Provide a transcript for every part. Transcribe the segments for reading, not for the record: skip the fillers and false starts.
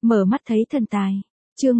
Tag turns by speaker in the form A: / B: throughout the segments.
A: Mở mắt thấy thần tài. Chương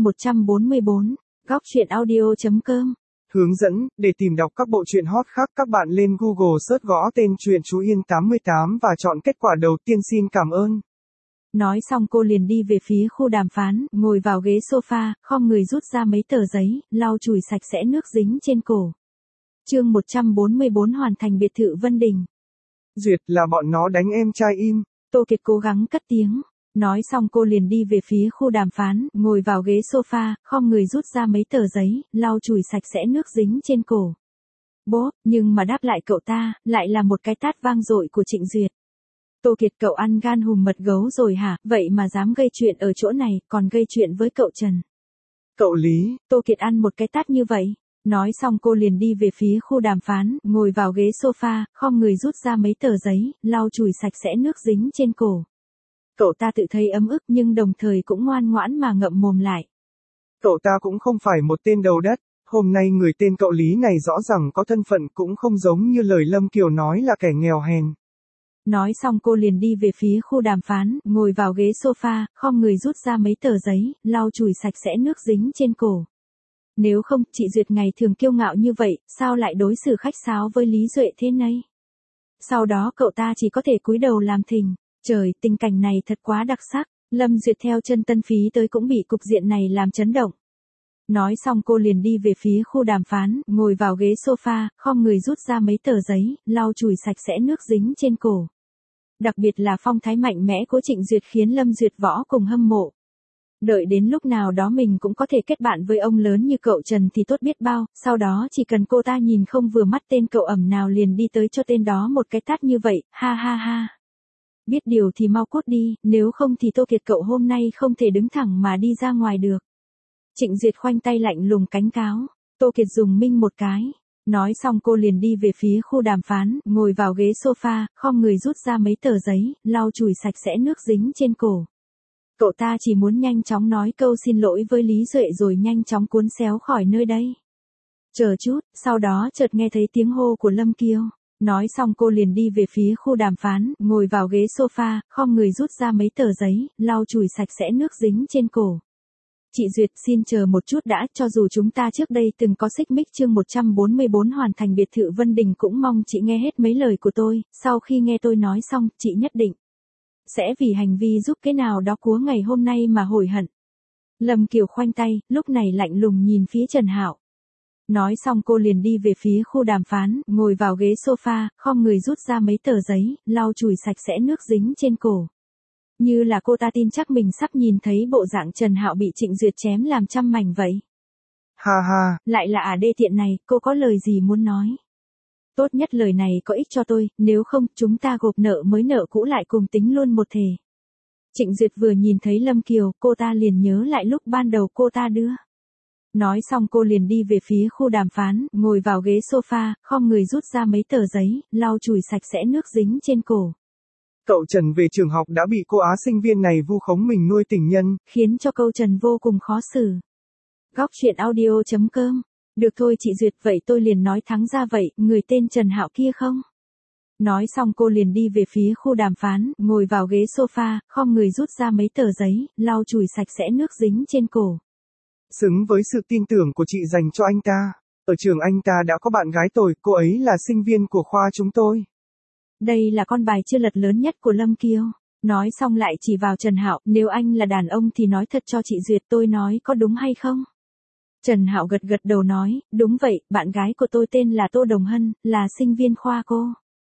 A: 144, góc truyện audio.com.
B: Hướng dẫn, để tìm đọc các bộ truyện hot khác các bạn lên Google search gõ tên truyện Chú Yên 88 và chọn kết quả đầu tiên xin cảm ơn.
A: Nói xong cô liền đi về phía khu đàm phán, ngồi vào ghế sofa, khom người rút ra mấy tờ giấy, lau chùi sạch sẽ nước dính trên cổ. Chương 144 hoàn thành biệt thự Vân Đình.
B: Duyệt, là bọn nó đánh em trai im.
A: Tô Kiệt cố gắng cất tiếng. Nói xong cô liền đi về phía khu đàm phán, ngồi vào ghế sofa, khom người rút ra mấy tờ giấy, lau chùi sạch sẽ nước dính trên cổ. Bố, nhưng mà đáp lại cậu ta, lại là một cái tát vang dội của Trịnh Duyệt. Tô Kiệt, cậu ăn gan hùm mật gấu rồi hả, vậy mà dám gây chuyện ở chỗ này, còn gây chuyện với cậu Trần.
B: Cậu Lý.
A: Tô Kiệt ăn một cái tát như vậy. Nói xong cô liền đi về phía khu đàm phán, ngồi vào ghế sofa, khom người rút ra mấy tờ giấy, lau chùi sạch sẽ nước dính trên cổ. Cậu ta tự thấy ấm ức nhưng đồng thời cũng ngoan ngoãn mà ngậm mồm lại.
B: Cậu ta cũng không phải một tên đầu đất, hôm nay người tên cậu Lý này rõ ràng có thân phận cũng không giống như lời Lâm Kiều nói là kẻ nghèo hèn.
A: Nói xong cô liền đi về phía khu đàm phán, ngồi vào ghế sofa, khom người rút ra mấy tờ giấy, lau chùi sạch sẽ nước dính trên cổ. Nếu không, chị Duyệt ngày thường kiêu ngạo như vậy, sao lại đối xử khách sáo với Lý Duệ thế này? Sau đó cậu ta chỉ có thể cúi đầu làm thinh. Trời, tình cảnh này thật quá đặc sắc. Lâm Duyệt theo chân Tân Phí tới cũng bị cục diện này làm chấn động. Nói xong cô liền đi về phía khu đàm phán, ngồi vào ghế sofa, khom người rút ra mấy tờ giấy, lau chùi sạch sẽ nước dính trên cổ. Đặc biệt là phong thái mạnh mẽ của Trịnh Duyệt khiến Lâm Duyệt Võ cùng hâm mộ. Đợi đến lúc nào đó mình cũng có thể kết bạn với ông lớn như cậu Trần thì tốt biết bao, sau đó chỉ cần cô ta nhìn không vừa mắt tên cậu ẩm nào liền đi tới cho tên đó một cái tát như vậy, ha ha ha. Biết điều thì mau cút đi, nếu không thì Tô Kiệt cậu hôm nay không thể đứng thẳng mà đi ra ngoài được. Trịnh Duyệt khoanh tay lạnh lùng cánh cáo. Tô Kiệt dùng minh một cái. Nói xong cô liền đi về phía khu đàm phán, ngồi vào ghế sofa, khom người rút ra mấy tờ giấy, lau chùi sạch sẽ nước dính trên cổ. Cậu ta chỉ muốn nhanh chóng nói câu xin lỗi với Lý Duệ rồi nhanh chóng cuốn xéo khỏi nơi đây. Chờ chút, sau đó chợt nghe thấy tiếng hô của Lâm Kiều. Nói xong cô liền đi về phía khu đàm phán, ngồi vào ghế sofa, khom người rút ra mấy tờ giấy, lau chùi sạch sẽ nước dính trên cổ. Chị Duyệt xin chờ một chút đã, cho dù chúng ta trước đây từng có xích mích. Chương 144 hoàn thành biệt thự Vân Đình, cũng mong chị nghe hết mấy lời của tôi, sau khi nghe tôi nói xong, chị nhất định sẽ vì hành vi giúp cái nào đó của ngày hôm nay mà hối hận. Lâm Kiều khoanh tay, lúc này lạnh lùng nhìn phía Trần Hạo. Nói xong cô liền đi về phía khu đàm phán, ngồi vào ghế sofa, khom người rút ra mấy tờ giấy, lau chùi sạch sẽ nước dính trên cổ. Như là cô ta tin chắc mình sắp nhìn thấy bộ dạng Trần Hạo bị Trịnh Duyệt chém làm trăm mảnh vậy.
B: Ha ha.
A: Lại là đê tiện này, cô có lời gì muốn nói? Tốt nhất lời này có ích cho tôi, nếu không, chúng ta gộp nợ mới nợ cũ lại cùng tính luôn một thể. Trịnh Duyệt vừa nhìn thấy Lâm Kiều, cô ta liền nhớ lại lúc ban đầu cô ta đưa. Nói xong cô liền đi về phía khu đàm phán, ngồi vào ghế sofa, khom người rút ra mấy tờ giấy, lau chùi sạch sẽ nước dính trên cổ.
B: Cậu Trần về trường học đã bị cô Á sinh viên này vu khống mình nuôi tình nhân,
A: khiến cho cậu Trần vô cùng khó xử. Góc truyện audio.com. Được thôi chị Duyệt, vậy tôi liền nói thẳng ra vậy, người tên Trần Hạo kia không? Nói xong cô liền đi về phía khu đàm phán, ngồi vào ghế sofa, khom người rút ra mấy tờ giấy, lau chùi sạch sẽ nước dính trên cổ.
B: Xứng với sự tin tưởng của chị dành cho anh ta. Ở trường anh ta đã có bạn gái tôi, cô ấy là sinh viên của khoa chúng tôi.
A: Đây là con bài chưa lật lớn nhất của Lâm Kiều. Nói xong lại chỉ vào Trần Hạo, nếu anh là đàn ông thì nói thật cho chị Duyệt, tôi nói có đúng hay không? Trần Hạo gật gật đầu nói, đúng vậy, bạn gái của tôi tên là Tô Đồng Hân, là sinh viên khoa cô.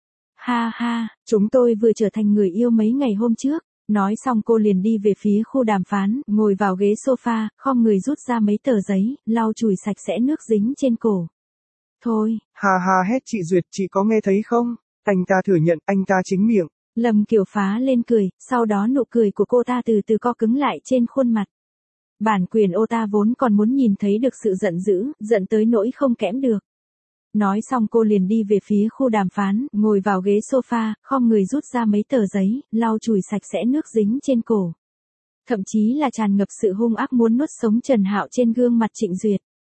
A: Ha ha, chúng tôi vừa trở thành người yêu mấy ngày hôm trước. Nói xong cô liền đi về phía khu đàm phán, ngồi vào ghế sofa, khom người rút ra mấy tờ giấy, lau chùi sạch sẽ nước dính trên cổ. Thôi.
B: Ha ha, hét chị Duyệt, chị có nghe thấy không? Anh ta thừa nhận, anh ta chính miệng.
A: Lâm Kiều phá lên cười, sau đó nụ cười của cô ta từ từ co cứng lại trên khuôn mặt. Bản quyền ô ta vốn còn muốn nhìn thấy được sự giận dữ, giận tới nỗi không kẽm được. Nói xong cô liền đi về phía khu đàm phán, ngồi vào ghế sofa, khom người rút ra mấy tờ giấy, lau chùi sạch sẽ nước dính trên cổ. Thậm chí là tràn ngập sự hung ác muốn nuốt sống Trần Hạo trên gương mặt Trịnh Duyệt.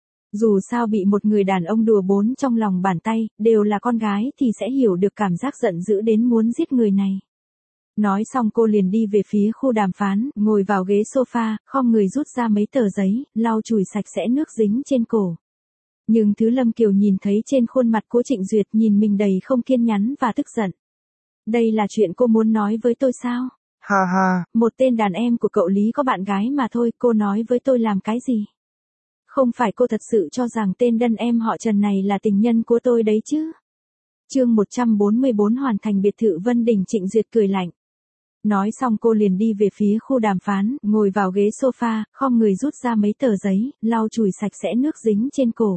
A: Dù sao bị một người đàn ông đùa bỡn trong lòng bàn tay, đều là con gái thì sẽ hiểu được cảm giác giận dữ đến muốn giết người này. Nói xong cô liền đi về phía khu đàm phán, ngồi vào ghế sofa, khom người rút ra mấy tờ giấy, lau chùi sạch sẽ nước dính trên cổ. Nhưng thứ Lâm Kiều nhìn thấy trên khuôn mặt của Trịnh Duyệt nhìn mình đầy không kiên nhẫn và tức giận. Đây là chuyện cô muốn nói với tôi sao?
B: Ha ha.
A: Một tên đàn em của cậu Lý có bạn gái mà thôi, cô nói với tôi làm cái gì? Không phải cô thật sự cho rằng tên đàn em họ Trần này là tình nhân của tôi đấy chứ? Chương 144 hoàn thành biệt thự Vân Đình. Trịnh Duyệt cười lạnh. Nói xong cô liền đi về phía khu đàm phán, ngồi vào ghế sofa, khom người rút ra mấy tờ giấy, lau chùi sạch sẽ nước dính trên cổ.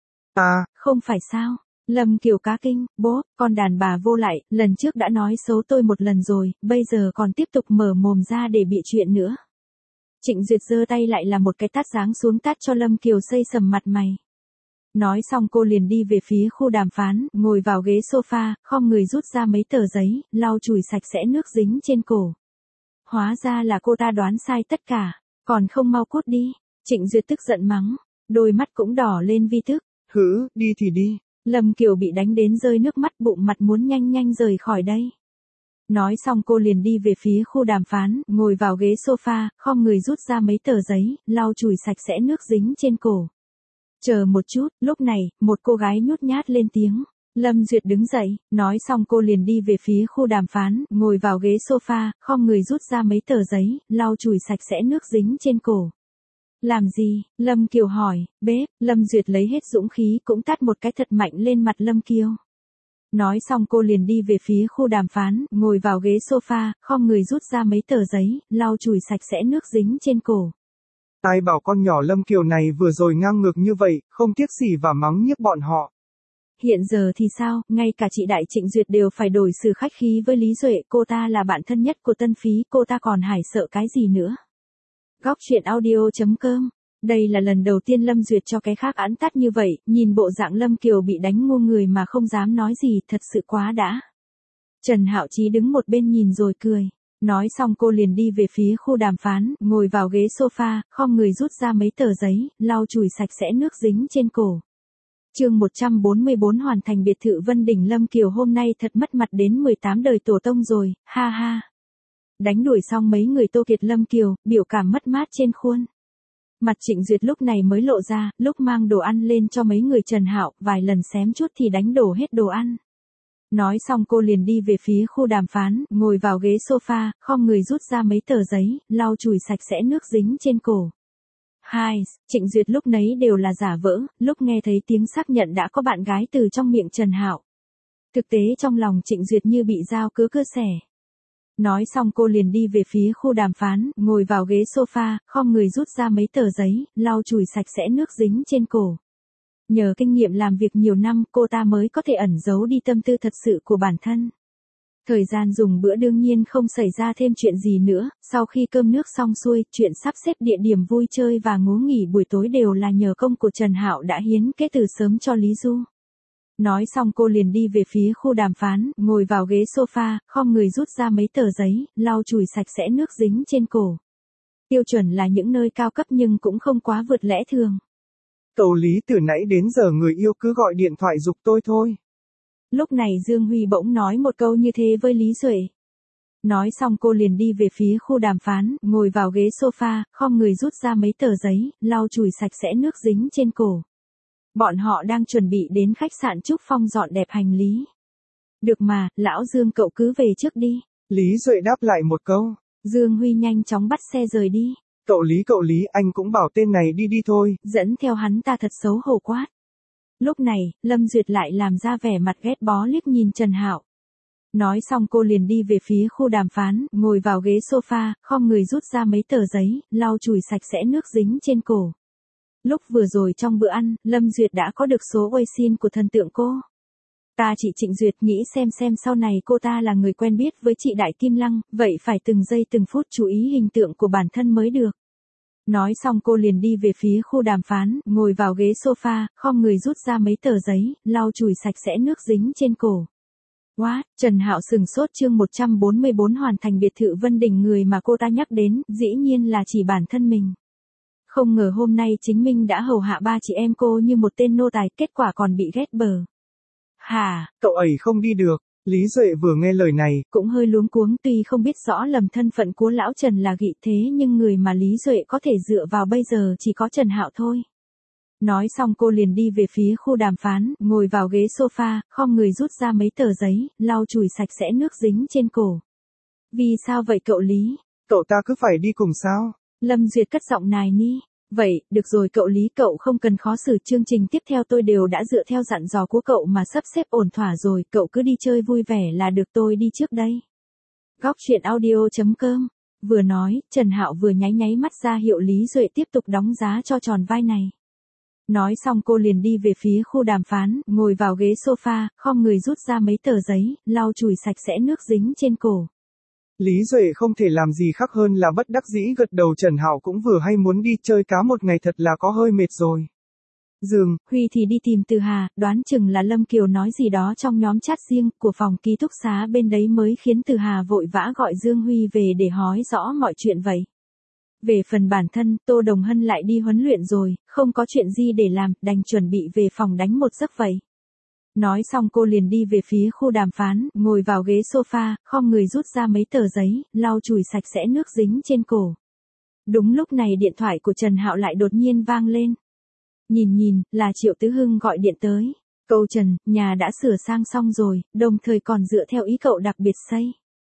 B: À,
A: không phải sao? Lâm Kiều cá kinh, bố, con đàn bà vô lại, lần trước đã nói xấu tôi một lần rồi, bây giờ còn tiếp tục mở mồm ra để bị chuyện nữa. Trịnh Duyệt giơ tay lại là một cái tát giáng xuống tát cho Lâm Kiều xây sầm mặt mày. Nói xong cô liền đi về phía khu đàm phán, ngồi vào ghế sofa, khom người rút ra mấy tờ giấy, lau chùi sạch sẽ nước dính trên cổ. Hóa ra là cô ta đoán sai tất cả, còn không mau cút đi. Trịnh Duyệt tức giận mắng, đôi mắt cũng đỏ lên vì tức.
B: hử, đi thì đi.
A: Lâm Kiều bị đánh đến rơi nước mắt, bụng mặt muốn nhanh nhanh rời khỏi đây. Nói xong cô liền đi về phía khu đàm phán, ngồi vào ghế sofa, khom người rút ra mấy tờ giấy, lau chùi sạch sẽ nước dính trên cổ. Chờ một chút, lúc này, một cô gái nhút nhát lên tiếng. Lâm Duyệt đứng dậy, nói xong cô liền đi về phía khu đàm phán, ngồi vào ghế sofa, khom người rút ra mấy tờ giấy, lau chùi sạch sẽ nước dính trên cổ. Làm gì? Lâm Kiều hỏi. Bếp. Lâm Duyệt lấy hết dũng khí cũng tát một cái thật mạnh lên mặt Lâm Kiều. Nói xong cô liền đi về phía khu đàm phán, ngồi vào ghế sofa, khom người rút ra mấy tờ giấy, lau chùi sạch sẽ nước dính trên cổ.
B: Ai bảo con nhỏ Lâm Kiều này vừa rồi ngang ngược như vậy, không tiếc gì và mắng nhiếc bọn họ.
A: Hiện giờ thì sao, ngay cả chị Đại Trịnh Duyệt đều phải đổi xử khách khí với Lý Duệ, cô ta là bạn thân nhất của Tân Phí, cô ta còn hải sợ cái gì nữa. Góc truyện audio.com. Đây là lần đầu tiên Lâm Duyệt cho cái khác ẵn tắt như vậy, nhìn bộ dạng Lâm Kiều bị đánh ngu người mà không dám nói gì, thật sự quá đã. Trần Hạo Chí đứng một bên nhìn rồi cười. Nói xong cô liền đi về phía khu đàm phán, ngồi vào ghế sofa, khom người rút ra mấy tờ giấy, lau chùi sạch sẽ nước dính trên cổ. Chương 144 hoàn thành biệt thự Vân Đình. Lâm Kiều hôm nay thật mất mặt đến 18 đời tổ tông rồi, ha ha. Đánh đuổi xong mấy người Tô Kiệt, Lâm Kiều, biểu cảm mất mát trên khuôn. Mặt Trịnh Duyệt lúc này mới lộ ra, lúc mang đồ ăn lên cho mấy người Trần Hạo, vài lần xém chút thì đánh đổ hết đồ ăn. Nói xong cô liền đi về phía khu đàm phán, ngồi vào ghế sofa, khom người rút ra mấy tờ giấy, lau chùi sạch sẽ nước dính trên cổ. Hai, Trịnh Duyệt lúc nấy đều là giả vỡ, lúc nghe thấy tiếng xác nhận đã có bạn gái từ trong miệng Trần Hạo. Thực tế trong lòng Trịnh Duyệt như bị dao cứa cơ xẻ. Nói xong cô liền đi về phía khu đàm phán, ngồi vào ghế sofa, khom người rút ra mấy tờ giấy, lau chùi sạch sẽ nước dính trên cổ. Nhờ kinh nghiệm làm việc nhiều năm, cô ta mới có thể ẩn giấu đi tâm tư thật sự của bản thân. Thời gian dùng bữa đương nhiên không xảy ra thêm chuyện gì nữa, sau khi cơm nước xong xuôi, chuyện sắp xếp địa điểm vui chơi và ngủ nghỉ buổi tối đều là nhờ công của Trần Hạo đã hiến kế từ sớm cho Lý Du. Nói xong cô liền đi về phía khu đàm phán, ngồi vào ghế sofa, khom người rút ra mấy tờ giấy, lau chùi sạch sẽ nước dính trên cổ. Tiêu chuẩn là những nơi cao cấp nhưng cũng không quá vượt lẽ thường.
B: Tàu Lý từ nãy đến giờ người yêu cứ gọi điện thoại giục tôi thôi.
A: Lúc này Dương Huy bỗng nói một câu như thế với Lý Duệ. Nói xong cô liền đi về phía khu đàm phán, ngồi vào ghế sofa, khom người rút ra mấy tờ giấy, lau chùi sạch sẽ nước dính trên cổ. Bọn họ đang chuẩn bị đến khách sạn Trúc Phong dọn dẹp hành lý. Được mà, lão Dương cậu cứ về trước đi.
B: Lý Duệ đáp lại một câu.
A: Dương Huy nhanh chóng bắt xe rời đi.
B: Cậu Lý, anh cũng bảo tên này đi đi thôi.
A: Dẫn theo hắn ta thật xấu hổ quát. Lúc này, Lâm Duyệt lại làm ra vẻ mặt ghét bó liếc nhìn Trần Hạo. Nói xong cô liền đi về phía khu đàm phán, ngồi vào ghế sofa, khom người rút ra mấy tờ giấy, lau chùi sạch sẽ nước dính trên cổ. Lúc vừa rồi trong bữa ăn, Lâm Duyệt đã có được số WeChat của thần tượng cô. Ta chị Trịnh Duyệt nghĩ xem sau này cô ta là người quen biết với chị Đại Kim Lăng, vậy phải từng giây từng phút chú ý hình tượng của bản thân mới được. Nói xong cô liền đi về phía khu đàm phán, ngồi vào ghế sofa, khom người rút ra mấy tờ giấy, lau chùi sạch sẽ nước dính trên cổ. What? Trần Hạo sừng sốt. Chương 144 hoàn thành biệt thự Vân Đình. Người mà cô ta nhắc đến, dĩ nhiên là chỉ bản thân mình. Không ngờ hôm nay chính mình đã hầu hạ ba chị em cô như một tên nô tài, kết quả còn bị ghét bờ. Hả?
B: Cậu ấy không đi được. Lý Duệ vừa nghe lời này,
A: cũng hơi luống cuống, tuy không biết rõ lầm thân phận của lão Trần là Gị, thế nhưng người mà Lý Duệ có thể dựa vào bây giờ chỉ có Trần Hạo thôi. Nói xong cô liền đi về phía khu đàm phán, ngồi vào ghế sofa, khom người rút ra mấy tờ giấy, lau chùi sạch sẽ nước dính trên cổ. Vì sao vậy cậu Lý?
B: Cậu ta cứ phải đi cùng sao?
A: Lâm Duyệt cất giọng nài ni. Vậy, được rồi cậu Lý, cậu không cần khó xử, chương trình tiếp theo tôi đều đã dựa theo dặn dò của cậu mà sắp xếp ổn thỏa rồi, cậu cứ đi chơi vui vẻ là được, tôi đi trước đây. Góc truyện audio.com. Vừa nói, Trần Hạo vừa nháy nháy mắt ra hiệu Lý Duệ tiếp tục đóng giá cho tròn vai này. Nói xong cô liền đi về phía khu đàm phán, ngồi vào ghế sofa, khom người rút ra mấy tờ giấy, lau chùi sạch sẽ nước dính trên cổ.
B: Lý Duệ không thể làm gì khác hơn là bất đắc dĩ gật đầu. Trần Hạo cũng vừa hay muốn đi chơi cá một ngày, thật là có hơi mệt rồi.
A: Giường, Huy thì đi tìm Từ Hà, đoán chừng là Lâm Kiều nói gì đó trong nhóm chat riêng của phòng ký túc xá bên đấy mới khiến Từ Hà vội vã gọi Dương Huy về để hỏi rõ mọi chuyện vậy. Về phần bản thân, Tô Đồng Hân lại đi huấn luyện rồi, không có chuyện gì để làm, đành chuẩn bị về phòng đánh một giấc vậy. Nói xong cô liền đi về phía khu đàm phán, ngồi vào ghế sofa, khom người rút ra mấy tờ giấy, lau chùi sạch sẽ nước dính trên cổ. Đúng lúc này điện thoại của Trần Hạo lại đột nhiên vang lên. Nhìn, là Triệu Tứ Hưng gọi điện tới. Câu Trần, nhà đã sửa sang xong rồi, đồng thời còn dựa theo ý cậu đặc biệt xây.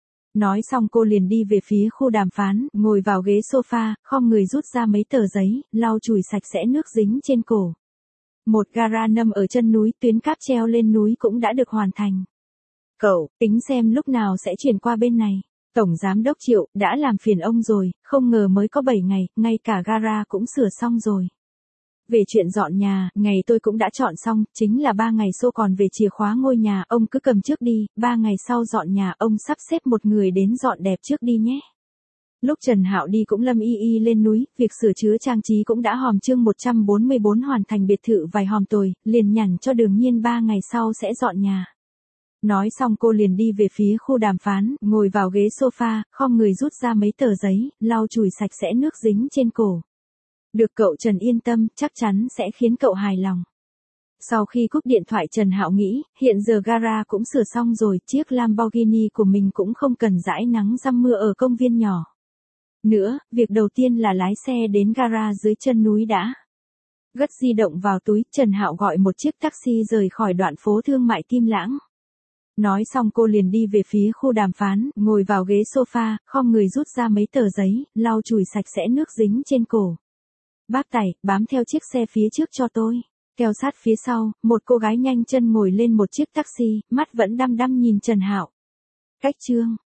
A: Nói xong cô liền đi về phía khu đàm phán, ngồi vào ghế sofa, khom người rút ra mấy tờ giấy, lau chùi sạch sẽ nước dính trên cổ. Một gara nằm ở chân núi, tuyến cáp treo lên núi cũng đã được hoàn thành. Cậu, tính xem lúc nào sẽ chuyển qua bên này. Tổng Giám đốc Triệu, đã làm phiền ông rồi, không ngờ mới có 7 ngày, ngay cả gara cũng sửa xong rồi. Về chuyện dọn nhà, ngày tôi cũng đã chọn xong, chính là 3 ngày sau, còn về chìa khóa ngôi nhà, ông cứ cầm trước đi, 3 ngày sau dọn nhà, ông sắp xếp một người đến dọn đẹp trước đi nhé. Lúc Trần Hạo đi cũng lâm y lên núi, việc sửa chữa trang trí cũng đã hòm, chương 144 hoàn thành, biệt thự vài hòm tồi, liền nhằn cho Đường Nhiên 3 ngày sau sẽ dọn nhà. Nói xong cô liền đi về phía khu đàm phán, ngồi vào ghế sofa, khom người rút ra mấy tờ giấy, lau chùi sạch sẽ nước dính trên cổ. Được cậu Trần yên tâm, chắc chắn sẽ khiến cậu hài lòng. Sau khi cúp điện thoại Trần Hạo nghĩ, hiện giờ gara cũng sửa xong rồi, chiếc Lamborghini của mình cũng không cần dãi nắng răm mưa ở công viên nhỏ. Nữa, việc đầu tiên là lái xe đến gara dưới chân núi đã. Gất di động vào túi, Trần Hạo gọi một chiếc taxi rời khỏi đoạn phố thương mại Kim Lãng. Nói xong cô liền đi về phía khu đàm phán, ngồi vào ghế sofa, khom người rút ra mấy tờ giấy, lau chùi sạch sẽ nước dính trên cổ. Bác Tài, bám theo chiếc xe phía trước cho tôi. Theo sát phía sau, một cô gái nhanh chân ngồi lên một chiếc taxi, mắt vẫn đăm đăm nhìn Trần Hạo. Cách chương